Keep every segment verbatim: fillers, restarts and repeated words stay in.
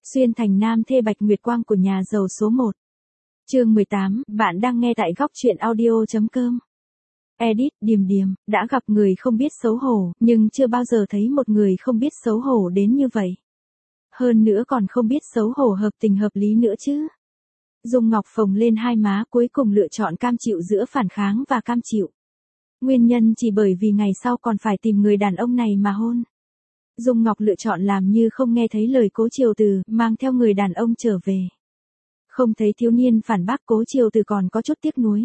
Xuyên thành nam thê Bạch Nguyệt Quang của nhà giàu số một. Chương mười tám, bạn đang nghe tại góc truyện audio chấm com. Edit, Điềm Điềm, đã gặp người không biết xấu hổ, nhưng chưa bao giờ thấy một người không biết xấu hổ đến như vậy. Hơn nữa còn không biết xấu hổ hợp tình hợp lý nữa chứ. Dung Ngọc phồng lên hai má, cuối cùng lựa chọn cam chịu giữa phản kháng và cam chịu. Nguyên nhân chỉ bởi vì ngày sau còn phải tìm người đàn ông này mà hôn. Dung Ngọc lựa chọn làm như không nghe thấy lời Cố Triều Từ, mang theo người đàn ông trở về. Không thấy thiếu niên phản bác, Cố Triều Từ còn có chút tiếc nuối.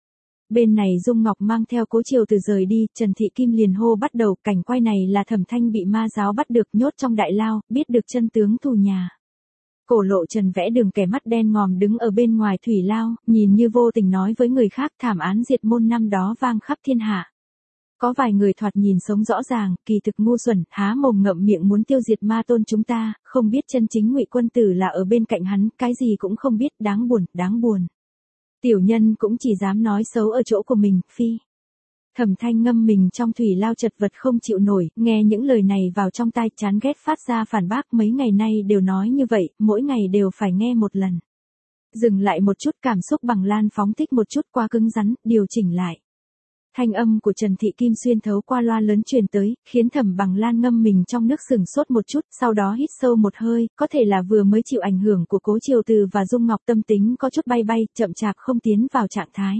Bên này Dung Ngọc mang theo Cố Triều Từ rời đi, Trần Thị Kim liền hô bắt đầu. Cảnh quay này là Thẩm Thanh bị ma giáo bắt được, nhốt trong đại lao, biết được chân tướng thù nhà. Cổ Lộ Trần vẽ đường kẻ mắt đen ngòm đứng ở bên ngoài thủy lao, nhìn như vô tình nói với người khác, thảm án diệt môn năm đó vang khắp thiên hạ. Có vài người thoạt nhìn sống rõ ràng, kỳ thực ngu xuẩn, há mồm ngậm miệng muốn tiêu diệt ma tôn chúng ta, không biết chân chính Ngụy Quân Tử là ở bên cạnh hắn, cái gì cũng không biết, đáng buồn, đáng buồn. Tiểu nhân cũng chỉ dám nói xấu ở chỗ của mình, phi. Thẩm Thanh ngâm mình trong thủy lao chật vật không chịu nổi, nghe những lời này vào trong tai chán ghét phát ra phản bác, mấy ngày nay đều nói như vậy, mỗi ngày đều phải nghe một lần. Dừng lại một chút, cảm xúc bằng lan phóng thích một chút quá cứng rắn, điều chỉnh lại. Thanh âm của Trần Thị Kim xuyên thấu qua loa lớn truyền tới, khiến Thẩm Bằng Lan ngâm mình trong nước sừng sốt một chút, sau đó hít sâu một hơi, có thể là vừa mới chịu ảnh hưởng của Cố Triều Từ và Dung Ngọc, tâm tính có chút bay bay, chậm chạp không tiến vào trạng thái.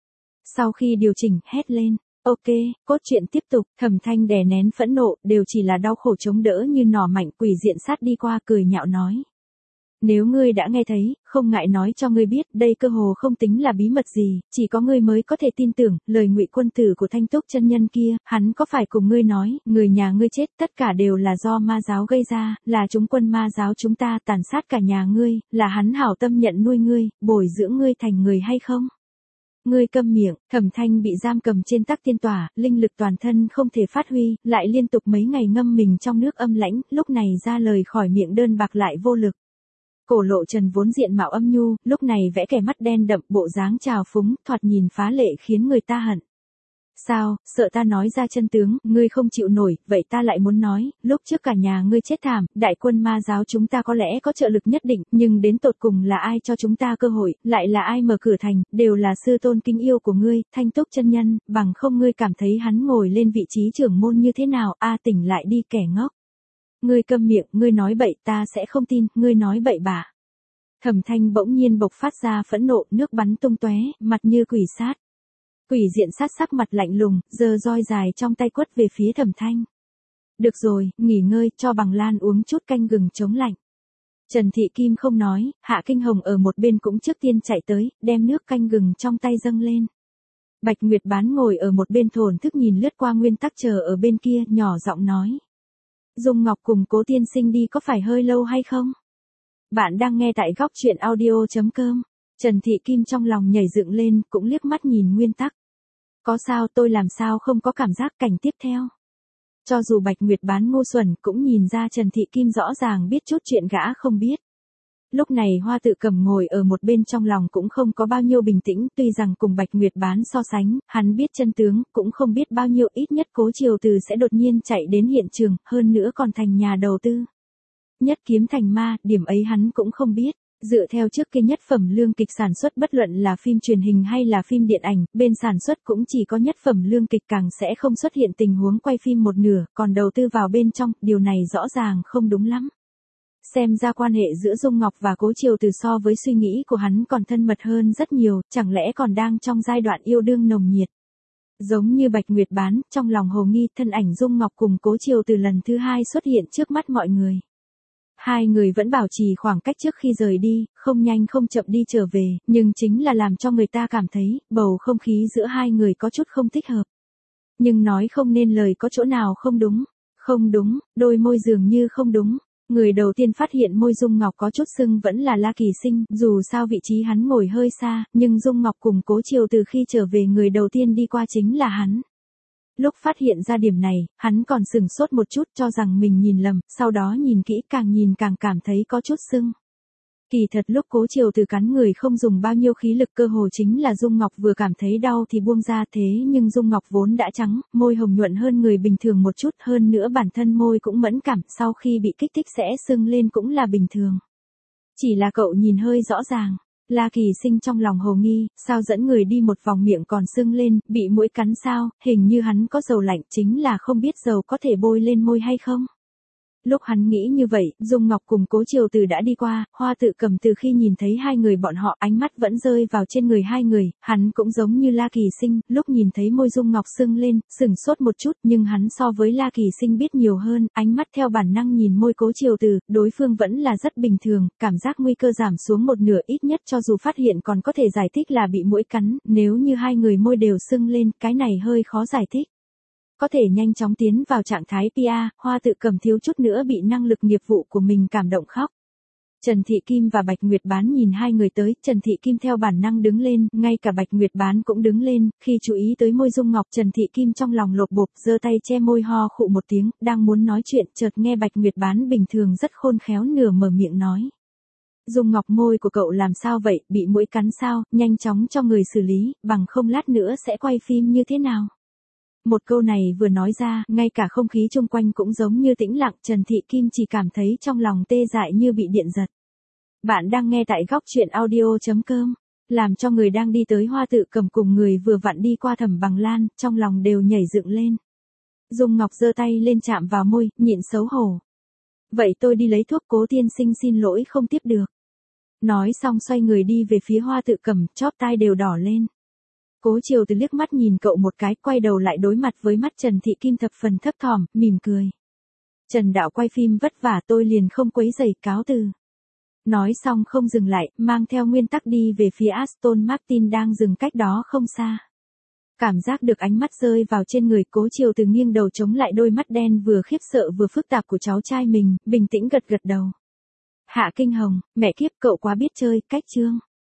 Sau khi điều chỉnh, hét lên, ok, cốt truyện tiếp tục. Thẩm Thanh đè nén phẫn nộ, đều chỉ là đau khổ chống đỡ như nỏ mạnh. Quỷ diện sát đi qua cười nhạo nói. Nếu ngươi đã nghe thấy, không ngại nói cho ngươi biết, đây cơ hồ không tính là bí mật gì, chỉ có ngươi mới có thể tin tưởng, lời Ngụy Quân Tử của Thanh Túc chân nhân kia, hắn có phải cùng ngươi nói, người nhà ngươi chết, tất cả đều là do ma giáo gây ra, là chúng quân ma giáo chúng ta tàn sát cả nhà ngươi, là hắn hảo tâm nhận nuôi ngươi, bồi dưỡng ngươi thành người hay không? Ngươi câm miệng. Thẩm Thanh bị giam cầm trên tắc tiên tỏa, linh lực toàn thân không thể phát huy, lại liên tục mấy ngày ngâm mình trong nước âm lãnh, lúc này ra lời khỏi miệng đơn bạc lại vô lực. Cổ Lộ Trần vốn diện mạo âm nhu, lúc này vẽ kẻ mắt đen đậm, bộ dáng trào phúng, thoạt nhìn phá lệ khiến người ta hận. Sao, sợ ta nói ra chân tướng, ngươi không chịu nổi, vậy ta lại muốn nói, lúc trước cả nhà ngươi chết thảm, đại quân ma giáo chúng ta có lẽ có trợ lực nhất định, nhưng đến tột cùng là ai cho chúng ta cơ hội, lại là ai mở cửa thành, đều là sư tôn kính yêu của ngươi, Thanh Túc chân nhân, bằng không ngươi cảm thấy hắn ngồi lên vị trí trưởng môn như thế nào, a tỉnh lại đi kẻ ngốc. Ngươi câm miệng, ngươi nói bậy, ta sẽ không tin, ngươi nói bậy bạ. Thẩm Thanh bỗng nhiên bộc phát ra phẫn nộ, nước bắn tung tóe, mặt như quỷ sát. Quỷ diện sát sắc mặt lạnh lùng, giơ roi dài trong tay quất về phía Thẩm Thanh. Được rồi, nghỉ ngơi, cho Bằng Lan uống chút canh gừng chống lạnh. Trần Thị Kim không nói, Hạ Kinh Hồng ở một bên cũng trước tiên chạy tới, đem nước canh gừng trong tay dâng lên. Bạch Nguyệt Bán ngồi ở một bên thổn thức nhìn lướt qua nguyên tắc chờ ở bên kia, nhỏ giọng nói. Dung Ngọc cùng Cố tiên sinh đi có phải hơi lâu hay không? Bạn đang nghe tại góc truyện audio chấm com. Trần Thị Kim trong lòng nhảy dựng lên, cũng liếc mắt nhìn nguyên tắc. Có sao, tôi làm sao không có cảm giác cảnh tiếp theo. Cho dù Bạch Nguyệt Bán ngu xuẩn cũng nhìn ra Trần Thị Kim rõ ràng biết chút chuyện gã không biết. Lúc này Hoa Tự Cầm ngồi ở một bên trong lòng cũng không có bao nhiêu bình tĩnh, tuy rằng cùng Bạch Nguyệt Bán so sánh, hắn biết chân tướng, cũng không biết bao nhiêu, ít nhất Cố Triều Từ sẽ đột nhiên chạy đến hiện trường, hơn nữa còn thành nhà đầu tư. Nhất kiếm thành ma, điểm ấy hắn cũng không biết. Dựa theo trước kia nhất phẩm lương kịch sản xuất, bất luận là phim truyền hình hay là phim điện ảnh, bên sản xuất cũng chỉ có nhất phẩm lương kịch, càng sẽ không xuất hiện tình huống quay phim một nửa, còn đầu tư vào bên trong, điều này rõ ràng không đúng lắm. Xem ra quan hệ giữa Dung Ngọc và Cố Triều Từ so với suy nghĩ của hắn còn thân mật hơn rất nhiều, chẳng lẽ còn đang trong giai đoạn yêu đương nồng nhiệt. Giống như Bạch Nguyệt Bán, trong lòng hồ nghi, thân ảnh Dung Ngọc cùng Cố Triều Từ lần thứ hai xuất hiện trước mắt mọi người. Hai người vẫn bảo trì khoảng cách trước khi rời đi, không nhanh không chậm đi trở về, nhưng chính là làm cho người ta cảm thấy, bầu không khí giữa hai người có chút không thích hợp. Nhưng nói không nên lời, có chỗ nào không đúng, không đúng, đôi môi dường như không đúng. Người đầu tiên phát hiện môi Dung Ngọc có chút sưng vẫn là La Kỳ Sinh, dù sao vị trí hắn ngồi hơi xa, nhưng Dung Ngọc cùng Cố Triều Từ khi trở về người đầu tiên đi qua chính là hắn. Lúc phát hiện ra điểm này, hắn còn sừng sốt một chút cho rằng mình nhìn lầm, sau đó nhìn kỹ càng nhìn càng cảm thấy có chút sưng. Kỳ thật lúc Cố Triều Từ cắn người không dùng bao nhiêu khí lực, cơ hồ chính là Dung Ngọc vừa cảm thấy đau thì buông ra, thế nhưng Dung Ngọc vốn đã trắng, môi hồng nhuận hơn người bình thường một chút, hơn nữa bản thân môi cũng mẫn cảm, sau khi bị kích thích sẽ sưng lên cũng là bình thường. Chỉ là cậu nhìn hơi rõ ràng. La Kỳ Sinh trong lòng hồ nghi, sao dẫn người đi một vòng miệng còn sưng lên, bị muỗi cắn sao, hình như hắn có dầu lạnh, chính là không biết dầu có thể bôi lên môi hay không. Lúc hắn nghĩ như vậy, Dung Ngọc cùng Cố Triều Từ đã đi qua, Hoa Tự Cầm từ khi nhìn thấy hai người bọn họ ánh mắt vẫn rơi vào trên người hai người, hắn cũng giống như La Kỳ Sinh, lúc nhìn thấy môi Dung Ngọc sưng lên, sửng sốt một chút nhưng hắn so với La Kỳ Sinh biết nhiều hơn, ánh mắt theo bản năng nhìn môi Cố Triều Từ, đối phương vẫn là rất bình thường, cảm giác nguy cơ giảm xuống một nửa ít nhất cho dù phát hiện còn có thể giải thích là bị muỗi cắn, nếu như hai người môi đều sưng lên, cái này hơi khó giải thích. Có thể nhanh chóng tiến vào trạng thái pê a, Hoa Tự Cầm thiếu chút nữa bị năng lực nghiệp vụ của mình cảm động khóc. Trần Thị Kim và Bạch Nguyệt Bán nhìn hai người tới, Trần Thị Kim theo bản năng đứng lên, ngay cả Bạch Nguyệt Bán cũng đứng lên, khi chú ý tới môi Dung Ngọc, Trần Thị Kim trong lòng lột bột, giơ tay che môi ho khụ một tiếng, đang muốn nói chuyện, chợt nghe Bạch Nguyệt Bán bình thường rất khôn khéo nửa mở miệng nói. Dung Ngọc, môi của cậu làm sao vậy, bị muỗi cắn sao, nhanh chóng cho người xử lý, bằng không lát nữa sẽ quay phim như thế nào. Một câu này vừa nói ra, ngay cả không khí xung quanh cũng giống như tĩnh lặng, Trần Thị Kim chỉ cảm thấy trong lòng tê dại như bị điện giật. Bạn đang nghe tại góc truyện audio chấm com, làm cho người đang đi tới Hoa Tự Cầm cùng người vừa vặn đi qua Thẩm Bằng Lan, trong lòng đều nhảy dựng lên. Dung Ngọc giơ tay lên chạm vào môi, nhịn xấu hổ. Vậy tôi đi lấy thuốc, Cố tiên sinh xin lỗi không tiếp được. Nói xong xoay người đi về phía Hoa Tự Cầm, chóp tai đều đỏ lên. Cố Triều Từ liếc mắt nhìn cậu một cái, quay đầu lại đối mặt với mắt Trần Thị Kim thập phần thấp thỏm, mỉm cười. Trần đạo quay phim vất vả, tôi liền không quấy rầy, cáo từ. Nói xong không dừng lại, mang theo nguyên tắc đi về phía Aston Martin đang dừng cách đó không xa. Cảm giác được ánh mắt rơi vào trên người, Cố Triều Từ nghiêng đầu chống lại đôi mắt đen vừa khiếp sợ vừa phức tạp của cháu trai mình, bình tĩnh gật gật đầu. Hạ Kinh Hồng, mẹ kiếp, cậu quá biết chơi, cách chương.